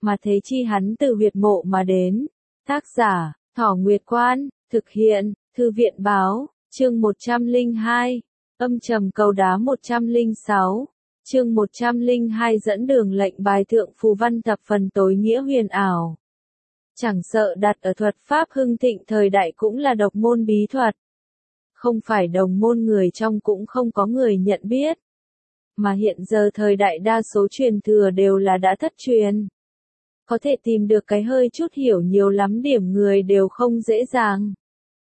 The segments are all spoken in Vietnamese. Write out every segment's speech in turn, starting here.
mà thế chi hắn từ huyệt mộ mà đến. Tác giả, Thỏ Nguyệt Quan, thực hiện, Thư viện báo, chương 102, âm trầm cầu đá 106, chương 102 dẫn đường lệnh bài thượng phù văn thập phần tối nghĩa huyền ảo. Chẳng sợ đặt ở thuật pháp hưng thịnh thời đại cũng là độc môn bí thuật. Không phải đồng môn người trong cũng không có người nhận biết. Mà hiện giờ thời đại đa số truyền thừa đều là đã thất truyền. Có thể tìm được cái hơi chút hiểu nhiều lắm điểm người đều không dễ dàng.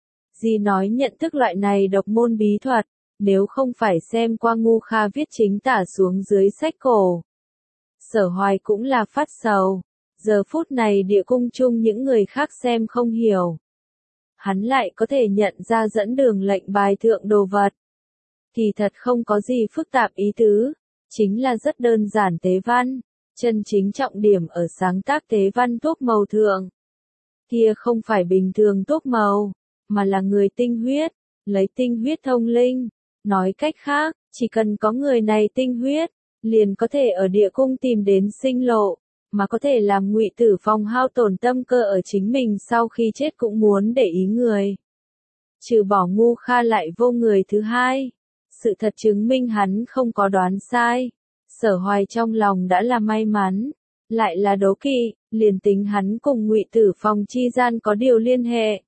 Dì nói nhận thức loại này độc môn bí thuật, nếu không phải xem qua Ngu Kha viết chính tả xuống dưới sách cổ. Sở Hoài cũng là phát sầu, giờ phút này địa cung chung những người khác xem không hiểu. Hắn lại có thể nhận ra dẫn đường lệnh bài thượng đồ vật. Thì thật không có gì phức tạp ý tứ, chính là rất đơn giản tế văn, chân chính trọng điểm ở sáng tác tế văn thuốc màu thượng. Kia không phải bình thường thuốc màu, mà là người tinh huyết, lấy tinh huyết thông linh. Nói cách khác, chỉ cần có người này tinh huyết, liền có thể ở địa cung tìm đến sinh lộ, mà có thể làm Ngụy Tử Phong hao tổn tâm cơ ở chính mình sau khi chết cũng muốn để ý người. Trừ bỏ Ngu Kha lại vô người thứ hai. Sự thật chứng minh hắn không có đoán sai. Sở Hoài trong lòng đã là may mắn, lại là đố kỵ, liền tính hắn cùng Ngụy Tử Phong chi gian có điều liên hệ.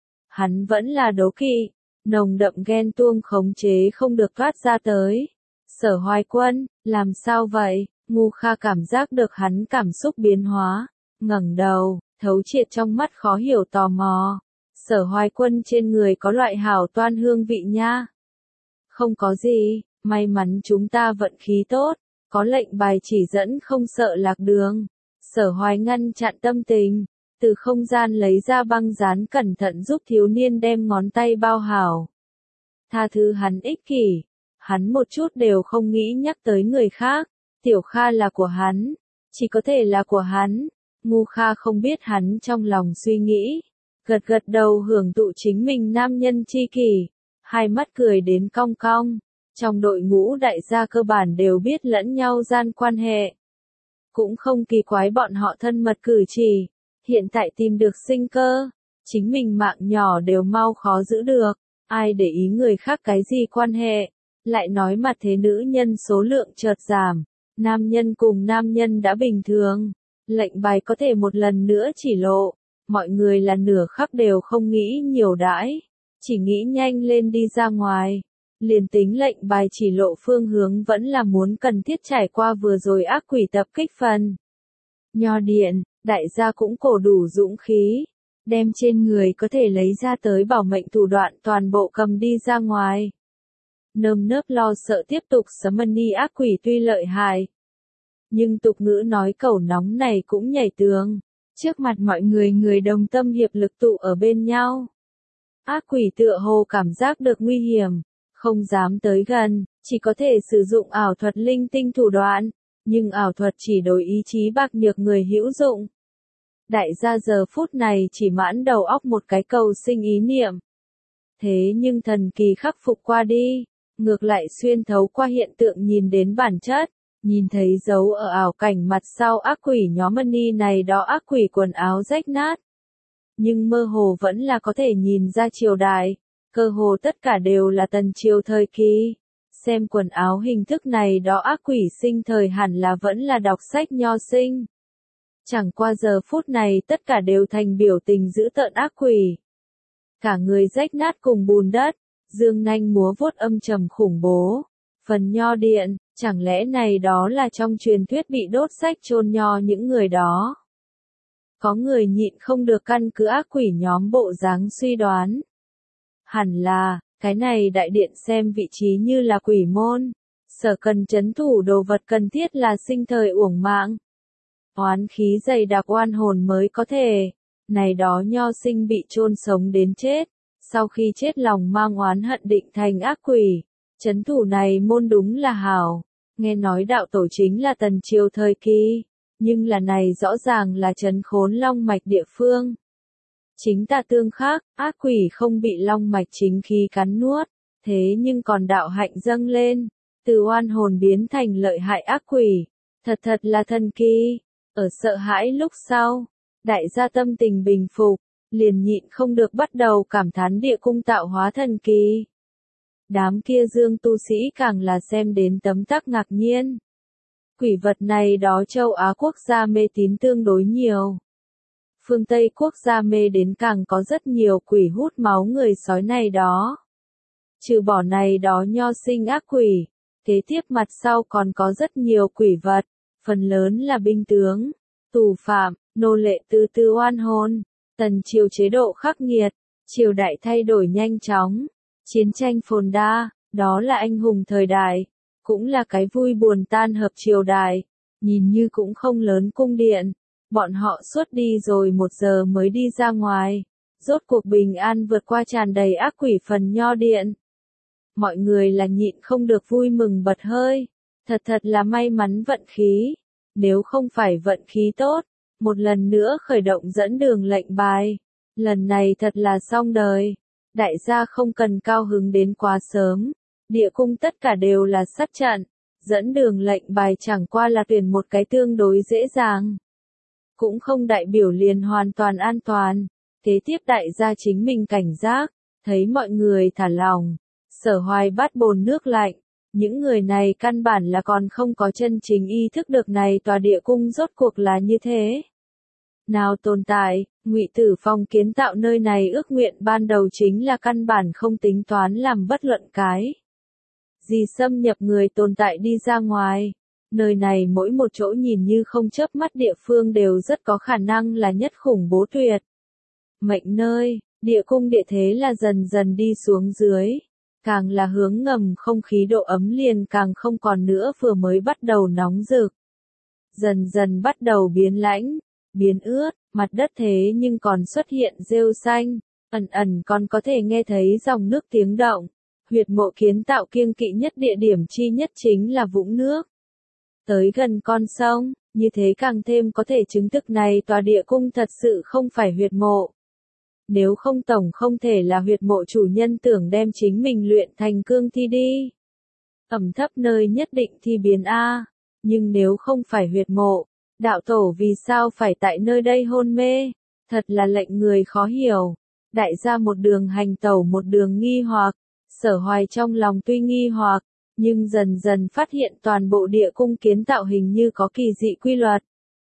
Hắn vẫn là đố kỵ, nồng đậm ghen tuông khống chế không được thoát ra tới. Sở Hoài Quân, làm sao vậy? Ngu Kha cảm giác được hắn cảm xúc biến hóa, ngẩng đầu, thấu triệt trong mắt khó hiểu tò mò. Sở Hoài Quân trên người có loại hảo toan hương vị nha. Không có gì, may mắn chúng ta vận khí tốt, có lệnh bài chỉ dẫn không sợ lạc đường. Sở Hoài ngăn chặn tâm tình, từ không gian lấy ra băng dán cẩn thận giúp thiếu niên đem ngón tay bao hảo. Tha thứ hắn ích kỷ, hắn một chút đều không nghĩ nhắc tới người khác. Tiểu Kha là của hắn, chỉ có thể là của hắn. Ngu Kha không biết hắn trong lòng suy nghĩ, gật gật đầu hưởng thụ chính mình nam nhân chi kỷ, hai mắt cười đến cong cong. Trong đội ngũ đại gia cơ bản đều biết lẫn nhau gian quan hệ. Cũng không kỳ quái bọn họ thân mật cử chỉ, hiện tại tìm được sinh cơ, chính mình mạng nhỏ đều mau khó giữ được, ai để ý người khác cái gì quan hệ, lại nói mặt thế nữ nhân số lượng chợt giảm. Nam nhân cùng nam nhân đã bình thường, lệnh bài có thể một lần nữa chỉ lộ, mọi người là nửa khắc đều không nghĩ nhiều đãi, chỉ nghĩ nhanh lên đi ra ngoài. Liền tính lệnh bài chỉ lộ phương hướng vẫn là muốn cần thiết trải qua vừa rồi ác quỷ tập kích phần. Nho điện, đại gia cũng cổ đủ dũng khí, đem trên người có thể lấy ra tới bảo mệnh thủ đoạn toàn bộ cầm đi ra ngoài. Nơm nớp lo sợ tiếp tục summon ác quỷ tuy lợi hại. Nhưng tục ngữ nói cẩu nóng này cũng nhảy tường. Trước mặt mọi người người đồng tâm hiệp lực tụ ở bên nhau. Ác quỷ tựa hồ cảm giác được nguy hiểm, không dám tới gần, chỉ có thể sử dụng ảo thuật linh tinh thủ đoạn. Nhưng ảo thuật chỉ đối ý chí bạc nhược người hữu dụng. Đại gia giờ phút này chỉ mãn đầu óc một cái cầu sinh ý niệm. Thế nhưng thần kỳ khắc phục qua đi. Ngược lại xuyên thấu qua hiện tượng nhìn đến bản chất, nhìn thấy dấu ở ảo cảnh mặt sau ác quỷ nhóm money này đó ác quỷ quần áo rách nát. Nhưng mơ hồ vẫn là có thể nhìn ra triều đại, cơ hồ tất cả đều là tần triều thời kỳ. Xem quần áo hình thức này đó ác quỷ sinh thời hẳn là vẫn là đọc sách nho sinh. Chẳng qua giờ phút này tất cả đều thành biểu tình dữ tợn ác quỷ. Cả người rách nát cùng bùn đất. Dương nanh múa vuốt âm trầm khủng bố. Phần nho điện, chẳng lẽ này đó là trong truyền thuyết bị đốt sách chôn nho những người đó? Có người nhịn không được căn cứ ác quỷ nhóm bộ dáng suy đoán. Hẳn là, cái này đại điện xem vị trí như là quỷ môn. Sở cần trấn thủ đồ vật cần thiết là sinh thời uổng mạng. Oán khí dày đặc oan hồn mới có thể. Này đó nho sinh bị chôn sống đến chết. Sau khi chết lòng mang oán hận định thành ác quỷ, trấn thủ này môn đúng là hảo, nghe nói đạo tổ chính là tần triều thời kỳ, nhưng là này rõ ràng là trấn khốn long mạch địa phương. Chính tà tương khác, ác quỷ không bị long mạch chính khí cắn nuốt, thế nhưng còn đạo hạnh dâng lên, từ oan hồn biến thành lợi hại ác quỷ, thật là thần kỳ. Ở sợ hãi lúc sau, đại gia tâm tình bình phục, liền nhịn không được bắt đầu cảm thán địa cung tạo hóa thần kỳ. Đám kia dương tu sĩ càng là xem đến tấm tắc ngạc nhiên. Quỷ vật này đó châu Á quốc gia mê tín tương đối nhiều. Phương Tây quốc gia mê đến càng có rất nhiều quỷ hút máu người sói này đó. Trừ bỏ này đó nho sinh ác quỷ, kế tiếp mặt sau còn có rất nhiều quỷ vật, phần lớn là binh tướng, tù phạm, nô lệ từ từ oan hồn. Tần triều chế độ khắc nghiệt, triều đại thay đổi nhanh chóng, chiến tranh phồn đa, đó là anh hùng thời đại, cũng là cái vui buồn tan hợp triều đại, nhìn như cũng không lớn cung điện, bọn họ suốt đi rồi 1 giờ mới đi ra ngoài, rốt cuộc bình an vượt qua tràn đầy ác quỷ phần nho điện. Mọi người là nhịn không được vui mừng bật hơi, thật là may mắn vận khí, nếu không phải vận khí tốt, một lần nữa khởi động dẫn đường lệnh bài, lần này thật là xong đời. Đại gia không cần cao hứng đến quá sớm, địa cung tất cả đều là sát trận, dẫn đường lệnh bài chẳng qua là tuyển một cái tương đối dễ dàng. Cũng không đại biểu liền hoàn toàn an toàn, kế tiếp đại gia chính mình cảnh giác, thấy mọi người thả lòng, Sở Hoài bắt bồn nước lạnh, những người này căn bản là còn không có chân chính ý thức được này tòa địa cung rốt cuộc là như thế nào tồn tại. Ngụy Tử Phong kiến tạo nơi này ước nguyện ban đầu chính là căn bản không tính toán làm bất luận cái gì xâm nhập người tồn tại đi ra ngoài. Nơi này mỗi một chỗ nhìn như không chớp mắt địa phương đều rất có khả năng là nhất khủng bố tuyệt mệnh nơi. Địa cung địa thế là dần dần đi xuống dưới, càng là hướng ngầm không khí độ ấm liền càng không còn nữa, vừa mới bắt đầu nóng rực, dần dần bắt đầu biến lãnh, biến ướt, mặt đất thế nhưng còn xuất hiện rêu xanh, ẩn ẩn còn có thể nghe thấy dòng nước tiếng động. Huyệt mộ kiến tạo kiêng kỵ nhất địa điểm chi nhất chính là vũng nước tới gần con sông, như thế càng thêm có thể chứng thực này tòa địa cung thật sự không phải huyệt mộ. Nếu không tổng không thể là huyệt mộ chủ nhân tưởng đem chính mình luyện thành cương thi đi. Ẩm thấp nơi nhất định thi biến A, nhưng nếu không phải huyệt mộ, đạo tổ vì sao phải tại nơi đây hôn mê, thật là lệnh người khó hiểu. Đại gia một đường hành tẩu một đường nghi hoặc, Sở Hoài trong lòng tuy nghi hoặc, nhưng dần dần phát hiện toàn bộ địa cung kiến tạo hình như có kỳ dị quy luật.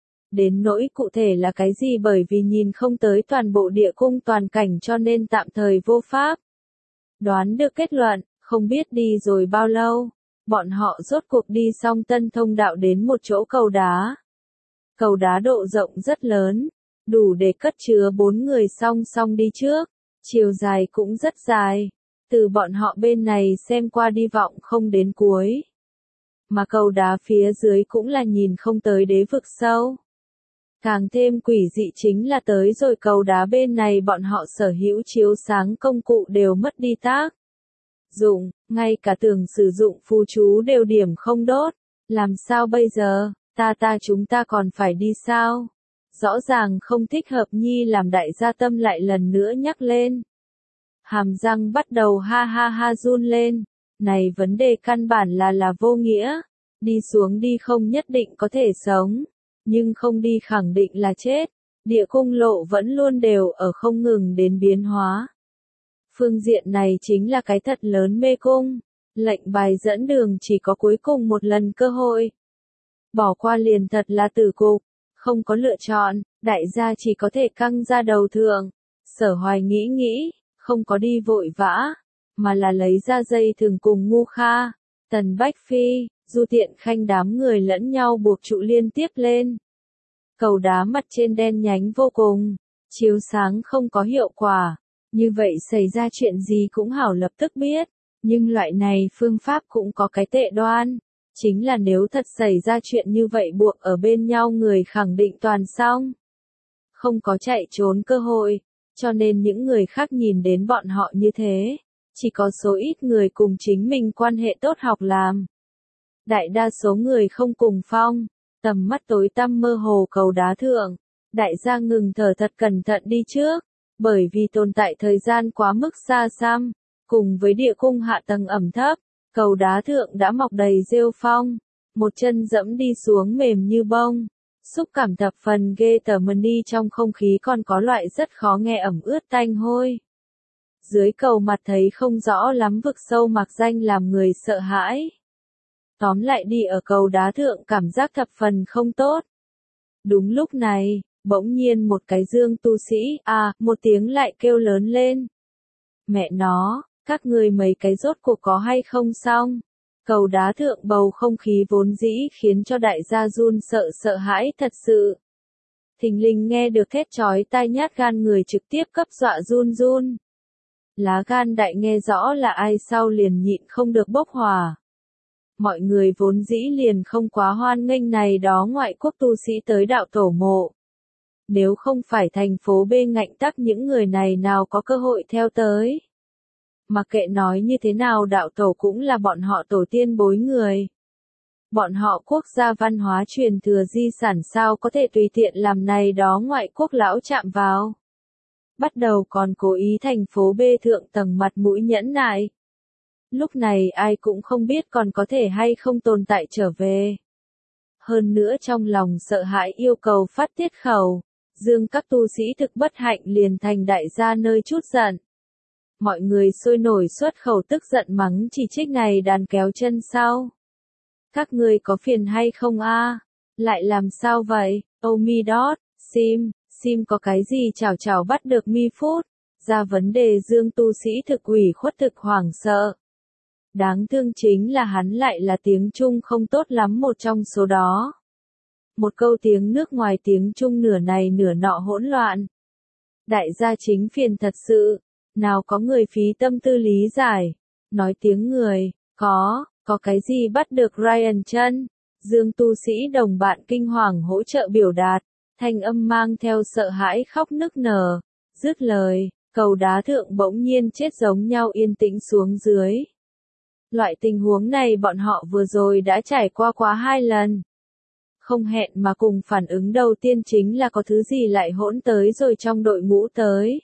Đến nỗi cụ thể là cái gì bởi vì nhìn không tới toàn bộ địa cung toàn cảnh cho nên tạm thời vô pháp đoán được kết luận. Không biết đi rồi bao lâu, bọn họ rốt cuộc đi xong tân thông đạo đến một chỗ cầu đá. Cầu đá độ rộng rất lớn, đủ để cất chứa 4 người song song đi trước, chiều dài cũng rất dài, từ bọn họ bên này xem qua đi vọng không đến cuối. Mà cầu đá phía dưới cũng là nhìn không tới đế vực sâu. Càng thêm quỷ dị chính là tới rồi cầu đá bên này bọn họ sở hữu chiếu sáng công cụ đều mất đi tác dụng, ngay cả tường sử dụng phù chú đều điểm không đốt. Làm sao bây giờ, chúng ta còn phải đi sao? Rõ ràng không thích hợp nhi, làm đại gia tâm lại lần nữa nhắc lên. Hàm răng bắt đầu ha ha ha run lên, này vấn đề căn bản là vô nghĩa, đi xuống đi không nhất định có thể sống, nhưng không đi khẳng định là chết. Địa cung lộ vẫn luôn đều ở không ngừng đến biến hóa. Phương diện này chính là cái thật lớn mê cung, lệnh bài dẫn đường chỉ có cuối cùng một lần cơ hội. Bỏ qua liền thật là tử cục, không có lựa chọn, đại gia chỉ có thể căng ra đầu thượng. Sở Hoài nghĩ, không có đi vội vã, mà là lấy ra dây thừng cùng Ngu Kha, Tần Bách Phi, Du Tiện Khanh đám người lẫn nhau buộc trụ liên tiếp lên. Cầu đá mặt trên đen nhánh vô cùng, chiếu sáng không có hiệu quả, như vậy xảy ra chuyện gì cũng hảo lập tức biết, nhưng loại này phương pháp cũng có cái tệ đoan, chính là nếu thật xảy ra chuyện như vậy buộc ở bên nhau người khẳng định toàn xong. Không có chạy trốn cơ hội, cho nên những người khác nhìn đến bọn họ như thế, chỉ có số ít người cùng chính mình quan hệ tốt học làm. Đại đa số người không cùng phong, tầm mắt tối tăm mơ hồ cầu đá thượng, đại gia ngừng thở thật cẩn thận đi trước, bởi vì tồn tại thời gian quá mức xa xăm, cùng với địa cung hạ tầng ẩm thấp, cầu đá thượng đã mọc đầy rêu phong, một chân dẫm đi xuống mềm như bông, Xúc cảm thập phần ghê tởm đi, trong không khí còn có loại rất khó nghe ẩm ướt tanh hôi. Dưới cầu mặt thấy không rõ lắm, vực sâu mạc danh làm người sợ hãi. Tóm lại đi ở cầu đá thượng cảm giác thập phần không tốt. Đúng lúc này, bỗng nhiên một cái Dương tu sĩ, một tiếng lại kêu lớn lên. Mẹ nó, các người mấy cái rốt cuộc có hay không xong? Cầu đá thượng bầu không khí vốn dĩ khiến cho đại gia run sợ hãi thật sự. Thình lình nghe được thét chói tai, nhát gan người trực tiếp cấp dọa run. Lá gan đại nghe rõ là ai sau liền nhịn không được bốc hỏa. Mọi người vốn dĩ liền không quá hoan nghênh này đó ngoại quốc tu sĩ tới đạo tổ mộ. Nếu không phải thành phố B ngạnh tắc, những người này nào có cơ hội theo tới. Mặc kệ nói như thế nào, đạo tổ cũng là bọn họ tổ tiên bối người. Bọn họ quốc gia văn hóa truyền thừa di sản, sao có thể tùy tiện làm này đó ngoại quốc lão chạm vào. Bắt đầu còn cố ý thành phố B thượng tầng mặt mũi nhẫn nại. Lúc này ai cũng không biết còn có thể hay không tồn tại trở về. Hơn nữa trong lòng sợ hãi yêu cầu phát tiết khẩu, Dương các tu sĩ thực bất hạnh liền thành đại gia nơi chút giận. Mọi người sôi nổi xuất khẩu tức giận mắng chỉ trích này đàn kéo chân sau. Các người có phiền hay không a? Lại làm sao vậy? Oh mi dot, Sim có cái gì chảo bắt được mi phút? Ra vấn đề Dương tu sĩ thực ủy khuất thực hoảng sợ. Đáng thương chính là hắn lại là tiếng Trung không tốt lắm một trong số đó. Một câu tiếng nước ngoài tiếng Trung nửa này nửa nọ hỗn loạn. Đại gia chính phiền thật sự, nào có người phí tâm tư lý giải. Nói tiếng người, có cái gì bắt được Ryan chân? Dương tu sĩ đồng bạn kinh hoàng hỗ trợ biểu đạt, thanh âm mang theo sợ hãi khóc nức nở. Dứt lời, cầu đá thượng bỗng nhiên chết giống nhau yên tĩnh xuống dưới. Loại tình huống này bọn họ vừa rồi đã trải qua quá 2 lần. Không hẹn mà cùng phản ứng đầu tiên chính là có thứ gì lại hỗn tới rồi trong đội ngũ tới.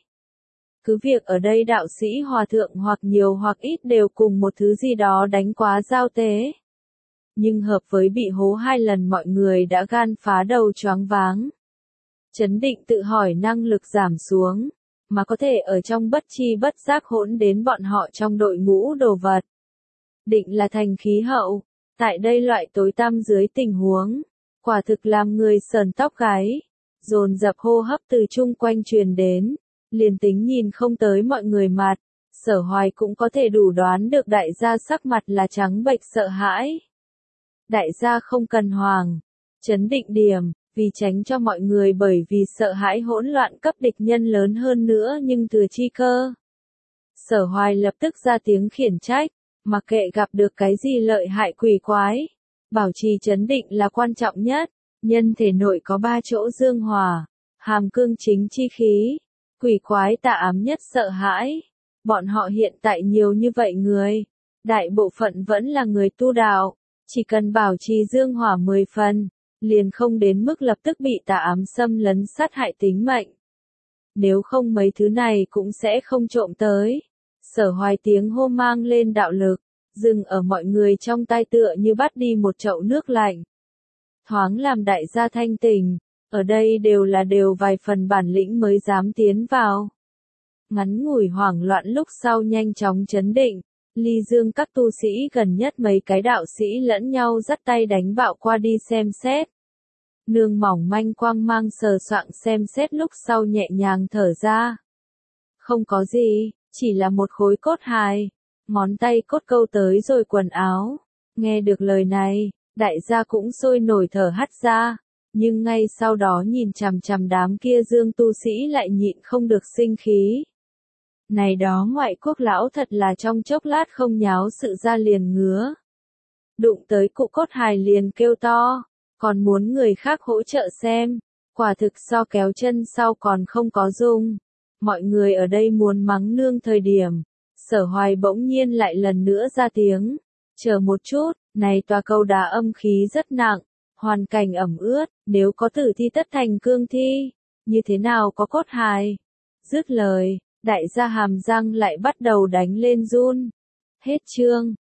Cứ việc ở đây đạo sĩ hòa thượng hoặc nhiều hoặc ít đều cùng một thứ gì đó đánh quá giao tế. Nhưng hợp với bị hố 2 lần mọi người đã gan phá đầu choáng váng. Chấn định tự hỏi năng lực giảm xuống, mà có thể ở trong bất chi bất giác hỗn đến bọn họ trong đội ngũ đồ vật. Định là thành khí hậu, tại đây loại tối tăm dưới tình huống, quả thực làm người sờn tóc gáy, dồn dập hô hấp từ chung quanh truyền đến, liền tính nhìn không tới mọi người mặt, Sở Hoài cũng có thể đủ đoán được đại gia sắc mặt là trắng bệch sợ hãi. Đại gia không cần hoảng, chấn định điểm, vì tránh cho mọi người bởi vì sợ hãi hỗn loạn cấp địch nhân lớn hơn nữa nhưng thừa chi cơ. Sở Hoài lập tức ra tiếng khiển trách. Mặc kệ gặp được cái gì lợi hại quỷ quái, bảo trì chấn định là quan trọng nhất. Nhân thể nội có 3 chỗ dương hỏa, hàm cương chính chi khí, quỷ quái tà ám nhất sợ hãi. Bọn họ hiện tại nhiều như vậy người, đại bộ phận vẫn là người tu đạo, chỉ cần bảo trì dương hỏa 10 phần, liền không đến mức lập tức bị tà ám xâm lấn sát hại tính mệnh. Nếu không mấy thứ này cũng sẽ không trộm tới. Sở Hoài tiếng hô mang lên đạo lực, dừng ở mọi người trong tai tựa như bắt đi một chậu nước lạnh. Thoáng làm đại gia thanh tình, ở đây đều vài phần bản lĩnh mới dám tiến vào. Ngắn ngủi hoảng loạn lúc sau nhanh chóng chấn định, ly Dương các tu sĩ gần nhất mấy cái đạo sĩ lẫn nhau dắt tay đánh bạo qua đi xem xét. Nương mỏng manh quang mang sờ soạng xem xét lúc sau nhẹ nhàng thở ra. Không có gì. Chỉ là một khối cốt hài, ngón tay cốt câu tới rồi quần áo. Nghe được lời này, đại gia cũng sôi nổi thở hắt ra, nhưng ngay sau đó nhìn chằm chằm đám kia Dương tu sĩ lại nhịn không được sinh khí. Này đó ngoại quốc lão thật là trong chốc lát không nháo sự ra liền ngứa. Đụng tới cụ cốt hài liền kêu to, còn muốn người khác hỗ trợ xem, quả thực so kéo chân sau còn không có dung. Mọi người ở đây muốn mắng nương thời điểm, Sở Hoài bỗng nhiên lại lần nữa ra tiếng. Chờ một chút, này tòa cầu đá âm khí rất nặng, hoàn cảnh ẩm ướt, nếu có tử thi tất thành cương thi, như thế nào có cốt hài? Dứt lời, đại gia hàm răng lại bắt đầu đánh lên run. Hết chương.